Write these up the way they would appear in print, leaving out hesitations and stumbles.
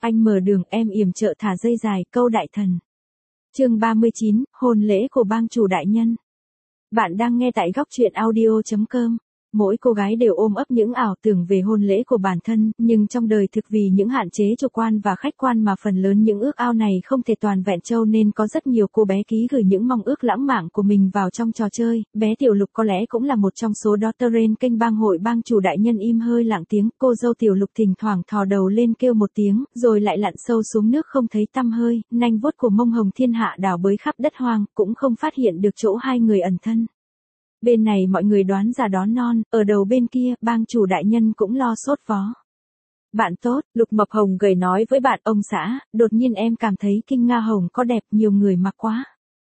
Anh mở đường, em yểm trợ thả dây dài, câu đại thần. Chương 39, hôn lễ của bang chủ đại nhân. Bạn đang nghe tại góc truyện audio.com. Mỗi cô gái đều ôm ấp những ảo tưởng về hôn lễ của bản thân, nhưng trong đời thực vì những hạn chế chủ quan và khách quan mà phần lớn những ước ao này không thể toàn vẹn trâu, nên có rất nhiều cô bé ký gửi những mong ước lãng mạn của mình vào trong trò chơi. Bé Tiểu Lục có lẽ cũng là một trong số đó. Trên kênh bang hội, bang chủ đại nhân im hơi lặng tiếng, cô dâu Tiểu Lục thỉnh thoảng thò đầu lên kêu một tiếng, rồi lại lặn sâu xuống nước không thấy tăm hơi. Nanh vuốt của mông hồng thiên hạ đào bới khắp đất hoang, cũng không phát hiện được chỗ hai người ẩn thân. Bên này mọi người đoán già đón non, ở đầu bên kia, bang chủ đại nhân cũng lo sốt vó. Bạn tốt, Lục Mập Hồng gầy nói với bạn: ông xã, đột nhiên em cảm thấy Kinh Nga Hồng có đẹp, nhiều người mặc quá.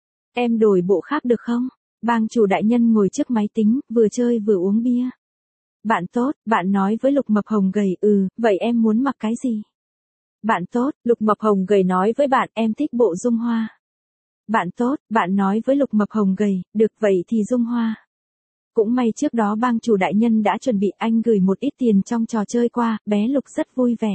Em đổi bộ khác được không? Bang chủ đại nhân ngồi trước máy tính, vừa chơi vừa uống bia. Bạn tốt, bạn nói với Lục Mập Hồng gầy: vậy em muốn mặc cái gì? Bạn tốt, Lục Mập Hồng gầy nói với bạn: em thích bộ Dung Hoa. Bạn tốt, bạn nói với Lục Mập Hồng gầy: được, vậy thì Dung Hoa. Cũng may trước đó bang chủ đại nhân đã chuẩn bị, anh gửi một ít tiền trong trò chơi qua, bé Lục rất vui vẻ.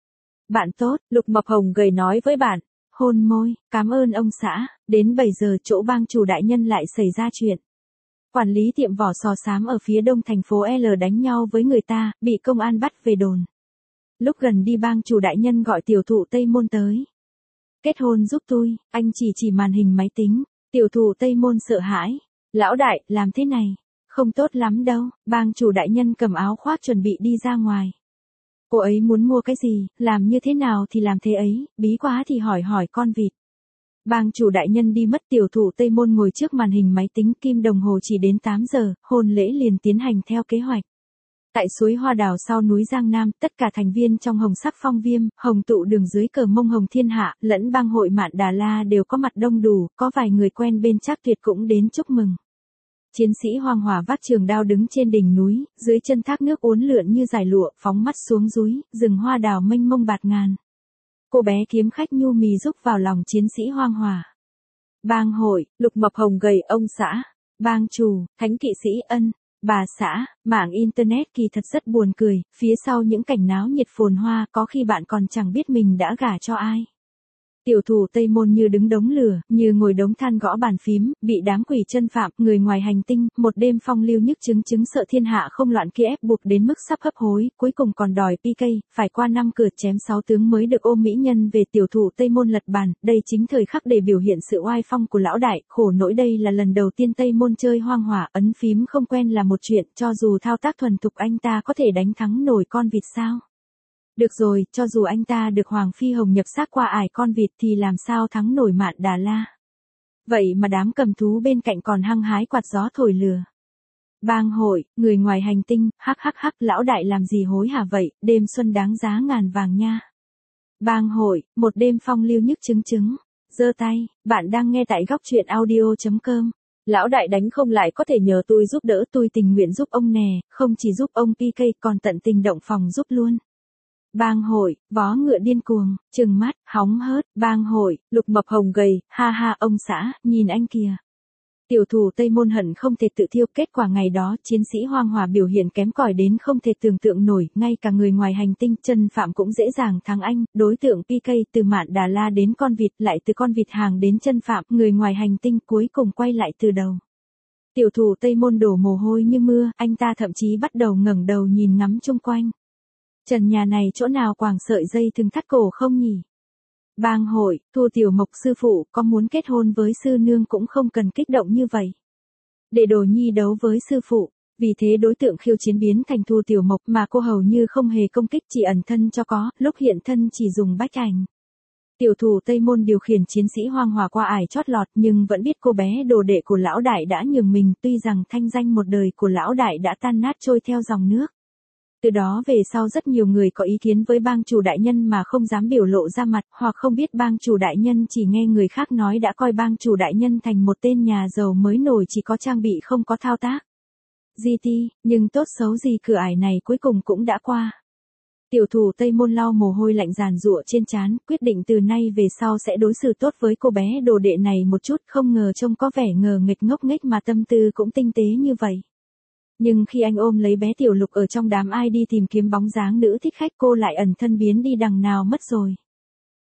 Bạn tốt, Lục Mập Hồng gầy nói với bạn: hôn môi, cảm ơn ông xã. Đến 7 giờ chỗ bang chủ đại nhân lại xảy ra chuyện. Quản lý tiệm vỏ sò xám ở phía đông thành phố L đánh nhau với người ta, bị công an bắt về đồn. Lúc gần đi bang chủ đại nhân gọi tiểu thụ Tây Môn tới. Kết hôn giúp tôi, anh chỉ màn hình máy tính. Tiểu thụ Tây Môn sợ hãi. Lão đại, làm thế này không tốt lắm đâu. Bang chủ đại nhân cầm áo khoác chuẩn bị đi ra ngoài. Cô ấy muốn mua cái gì, làm như thế nào thì làm thế ấy, bí quá thì hỏi con vịt. Bang chủ đại nhân đi mất, tiểu thụ Tây Môn ngồi trước màn hình máy tính, kim đồng hồ chỉ đến 8 giờ, hôn lễ liền tiến hành theo kế hoạch. Tại suối Hoa Đào sau núi Giang Nam, tất cả thành viên trong Hồng Sắc Phong Viêm, Hồng Tụ Đường dưới cờ mông Hồng Thiên Hạ, lẫn bang hội Mạn Đà La đều có mặt đông đủ, có vài người quen bên Trác Tuyệt cũng đến chúc mừng. Chiến sĩ Hoang Hòa vác trường đao đứng trên đỉnh núi, dưới chân thác nước uốn lượn như dải lụa, phóng mắt xuống dúi, rừng hoa đào mênh mông bạt ngàn. Cô bé kiếm khách nhu mì rúc vào lòng chiến sĩ Hoang Hòa. Bang hội, Lục Mập Hồng gầy: ông xã. Bang chủ, Thánh kỵ sĩ Ân. Bà xã, mạng Internet kỳ thật rất buồn cười, phía sau những cảnh náo nhiệt phồn hoa, có khi bạn còn chẳng biết mình đã gả cho ai. Tiểu thụ Tây Môn như đứng đống lửa, như ngồi đống than gõ bàn phím, bị đám quỷ chân phạm, người ngoài hành tinh, một đêm phong lưu nhức chứng sợ thiên hạ không loạn kia ép buộc đến mức sắp hấp hối, cuối cùng còn đòi PK, phải qua 5 cửa chém 6 tướng mới được ôm mỹ nhân về. Tiểu thụ Tây Môn lật bàn, đây chính thời khắc để biểu hiện sự oai phong của lão đại, khổ nỗi đây là lần đầu tiên Tây Môn chơi Hoang Hỏa, ấn phím không quen là một chuyện, cho dù thao tác thuần thục anh ta có thể đánh thắng nổi con vịt sao? Được rồi, cho dù anh ta được Hoàng Phi Hồng nhập xác qua ải con vịt thì làm sao thắng nổi Mạn Đà La. Vậy mà đám cầm thú bên cạnh còn hăng hái quạt gió thổi lửa. Bang hội, người ngoài hành tinh, hắc, lão đại làm gì hối hả vậy, đêm xuân đáng giá ngàn vàng nha. Bang hội, một đêm phong lưu nhức chứng. Giơ tay, bạn đang nghe tại góc truyện audio.com. Lão đại đánh không lại có thể nhờ tôi giúp đỡ, tôi tình nguyện giúp ông nè, không chỉ giúp ông PK còn tận tình động phòng giúp luôn. Bang hội, vó ngựa điên cuồng, trừng mắt, hóng hớt. Bang hội, Lục Mập Hồng gầy: ha ông xã, nhìn anh kìa. Tiểu thụ Tây Môn hận không thể tự thiêu. Kết quả ngày đó, chiến sĩ Hoang Hòa biểu hiện kém cỏi đến không thể tưởng tượng nổi, ngay cả người ngoài hành tinh chân phạm cũng dễ dàng thắng anh. Đối tượng PK từ Mạn Đà La đến con vịt, lại từ con vịt hàng đến chân phạm, người ngoài hành tinh cuối cùng quay lại từ đầu. Tiểu thụ Tây Môn đổ mồ hôi như mưa, anh ta thậm chí bắt đầu ngẩng đầu nhìn ngắm chung quanh. Trần nhà này chỗ nào quàng sợi dây thừng thắt cổ không nhỉ? Bang hội, Thu Tiểu Mộc sư phụ, có muốn kết hôn với sư nương cũng không cần kích động như vậy. Để Đồ Nhi đấu với sư phụ, vì thế đối tượng khiêu chiến biến thành Thu Tiểu Mộc, mà cô hầu như không hề công kích, chỉ ẩn thân cho có, lúc hiện thân chỉ dùng bách ảnh. Tiểu thụ Tây Môn điều khiển chiến sĩ Hoang Hòa qua ải chót lọt, nhưng vẫn biết cô bé đồ đệ của lão đại đã nhường mình, tuy rằng thanh danh một đời của lão đại đã tan nát trôi theo dòng nước. Từ đó về sau rất nhiều người có ý kiến với bang chủ đại nhân mà không dám biểu lộ ra mặt, hoặc không biết bang chủ đại nhân chỉ nghe người khác nói đã coi bang chủ đại nhân thành một tên nhà giàu mới nổi chỉ có trang bị không có thao tác. GT, nhưng tốt xấu gì cửa ải này cuối cùng cũng đã qua. Tiểu thụ Tây Môn lau mồ hôi lạnh giàn giụa trên trán, quyết định từ nay về sau sẽ đối xử tốt với cô bé đồ đệ này một chút, không ngờ trông có vẻ ngờ nghịch ngốc nghếch mà tâm tư cũng tinh tế như vậy. Nhưng khi anh ôm lấy bé Tiểu Lục ở trong đám ai đi tìm kiếm bóng dáng nữ thích khách, cô lại ẩn thân biến đi đằng nào mất rồi.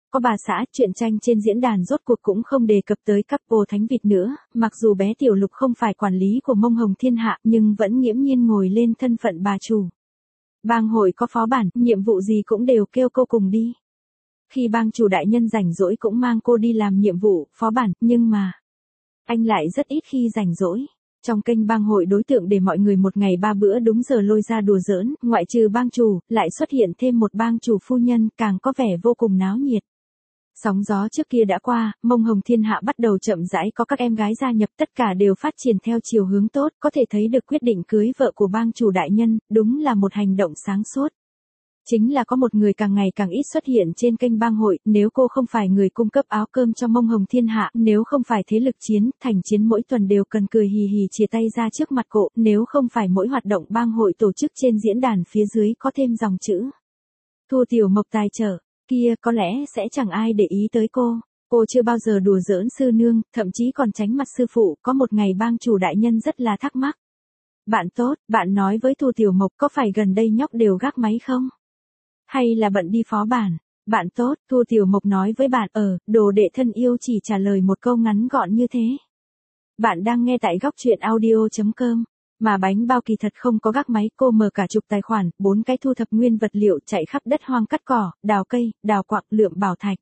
Có bà xã, truyện tranh trên diễn đàn rốt cuộc cũng không đề cập tới couple Thánh Vịt nữa, mặc dù bé Tiểu Lục không phải quản lý của Mông Hồng Thiên Hạ nhưng vẫn nghiễm nhiên ngồi lên thân phận bà chủ. Bang hội có phó bản, nhiệm vụ gì cũng đều kêu cô cùng đi. Khi bang chủ đại nhân rảnh rỗi cũng mang cô đi làm nhiệm vụ, phó bản, nhưng mà anh lại rất ít khi rảnh rỗi. Trong kênh bang hội đối tượng để mọi người một ngày 3 bữa đúng giờ lôi ra đùa giỡn, ngoại trừ bang chủ, lại xuất hiện thêm một bang chủ phu nhân, càng có vẻ vô cùng náo nhiệt. Sóng gió trước kia đã qua, Mông Hồng Thiên Hạ bắt đầu chậm rãi có các em gái gia nhập, tất cả đều phát triển theo chiều hướng tốt, có thể thấy được quyết định cưới vợ của bang chủ đại nhân, đúng là một hành động sáng suốt. Chính là có một người càng ngày càng ít xuất hiện trên kênh bang hội, nếu cô không phải người cung cấp áo cơm cho Mông Hồng Thiên Hạ, nếu không phải thế lực chiến, thành chiến mỗi tuần đều cần cười hì hì chia tay ra trước mặt cô, nếu không phải mỗi hoạt động bang hội tổ chức trên diễn đàn phía dưới có thêm dòng chữ Thu Tiểu Mộc tài trợ, kia có lẽ sẽ chẳng ai để ý tới cô. Cô chưa bao giờ đùa giỡn sư nương, thậm chí còn tránh mặt sư phụ, có một ngày bang chủ đại nhân rất là thắc mắc. Bạn tốt, bạn nói với Thu Tiểu Mộc có phải gần đây nhóc đều gác máy không? Hay là bận đi phó bản? Bạn tốt, Thu Tiểu Mộc nói với bạn, đồ đệ thân yêu chỉ trả lời một câu ngắn gọn như thế. Bạn đang nghe tại góc truyện audio.com. Mà bánh bao kỳ thật không có gác máy, cô mở cả chục tài khoản, 4 cái thu thập nguyên vật liệu chạy khắp đất hoang cắt cỏ, đào cây, đào quặng, lượm bảo thạch.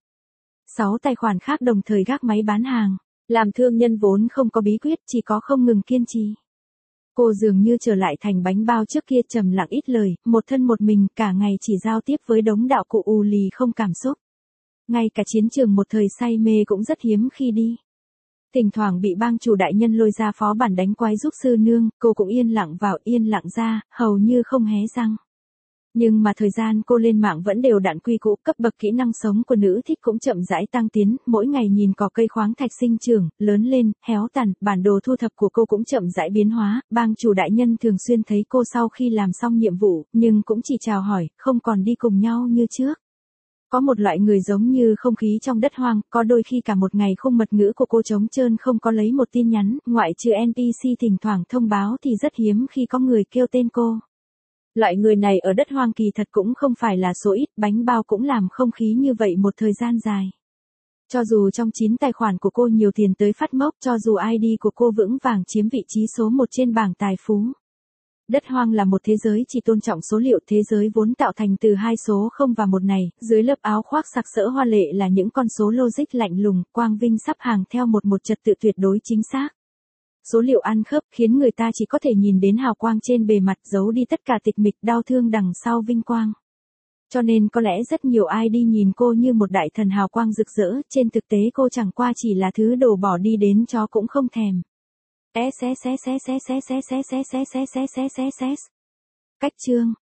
6 tài khoản khác đồng thời gác máy bán hàng. Làm thương nhân vốn không có bí quyết, chỉ có không ngừng kiên trì. Cô dường như trở lại thành bánh bao trước kia trầm lặng ít lời, một thân một mình, cả ngày chỉ giao tiếp với đống đạo cụ ù lì không cảm xúc. Ngay cả chiến trường một thời say mê cũng rất hiếm khi đi. Thỉnh thoảng bị bang chủ đại nhân lôi ra phó bản đánh quái giúp sư nương, cô cũng yên lặng vào yên lặng ra, hầu như không hé răng. Nhưng mà thời gian cô lên mạng vẫn đều đặn quy cũ, cấp bậc kỹ năng sống của nữ thích cũng chậm rãi tăng tiến, mỗi ngày nhìn cỏ cây khoáng thạch sinh trưởng, lớn lên, héo tàn, bản đồ thu thập của cô cũng chậm rãi biến hóa, bang chủ đại nhân thường xuyên thấy cô sau khi làm xong nhiệm vụ, nhưng cũng chỉ chào hỏi, không còn đi cùng nhau như trước. Có một loại người giống như không khí trong đất hoang, có đôi khi cả một ngày khung mật ngữ của cô trống trơn không có lấy một tin nhắn, ngoại trừ NPC thỉnh thoảng thông báo thì rất hiếm khi có người kêu tên cô. Loại người này ở đất hoang kỳ thật cũng không phải là số ít, bánh bao cũng làm không khí như vậy một thời gian dài. Cho dù trong 9 tài khoản của cô nhiều tiền tới phát mốc, cho dù ID của cô vững vàng chiếm vị trí số 1 trên bảng tài phú. Đất hoang là một thế giới chỉ tôn trọng số liệu, thế giới vốn tạo thành từ 2 số 0 và 1 này, dưới lớp áo khoác sặc sỡ hoa lệ là những con số logic lạnh lùng, quang vinh sắp hàng theo một trật tự tuyệt đối chính xác. Số liệu ăn khớp khiến người ta chỉ có thể nhìn đến hào quang trên bề mặt, giấu đi tất cả tịch mịch đau thương đằng sau vinh quang. Cho nên có lẽ rất nhiều ai đi nhìn cô như một đại thần hào quang rực rỡ, trên thực tế cô chẳng qua chỉ là thứ đồ bỏ đi đến chó cũng không thèm. Cách chương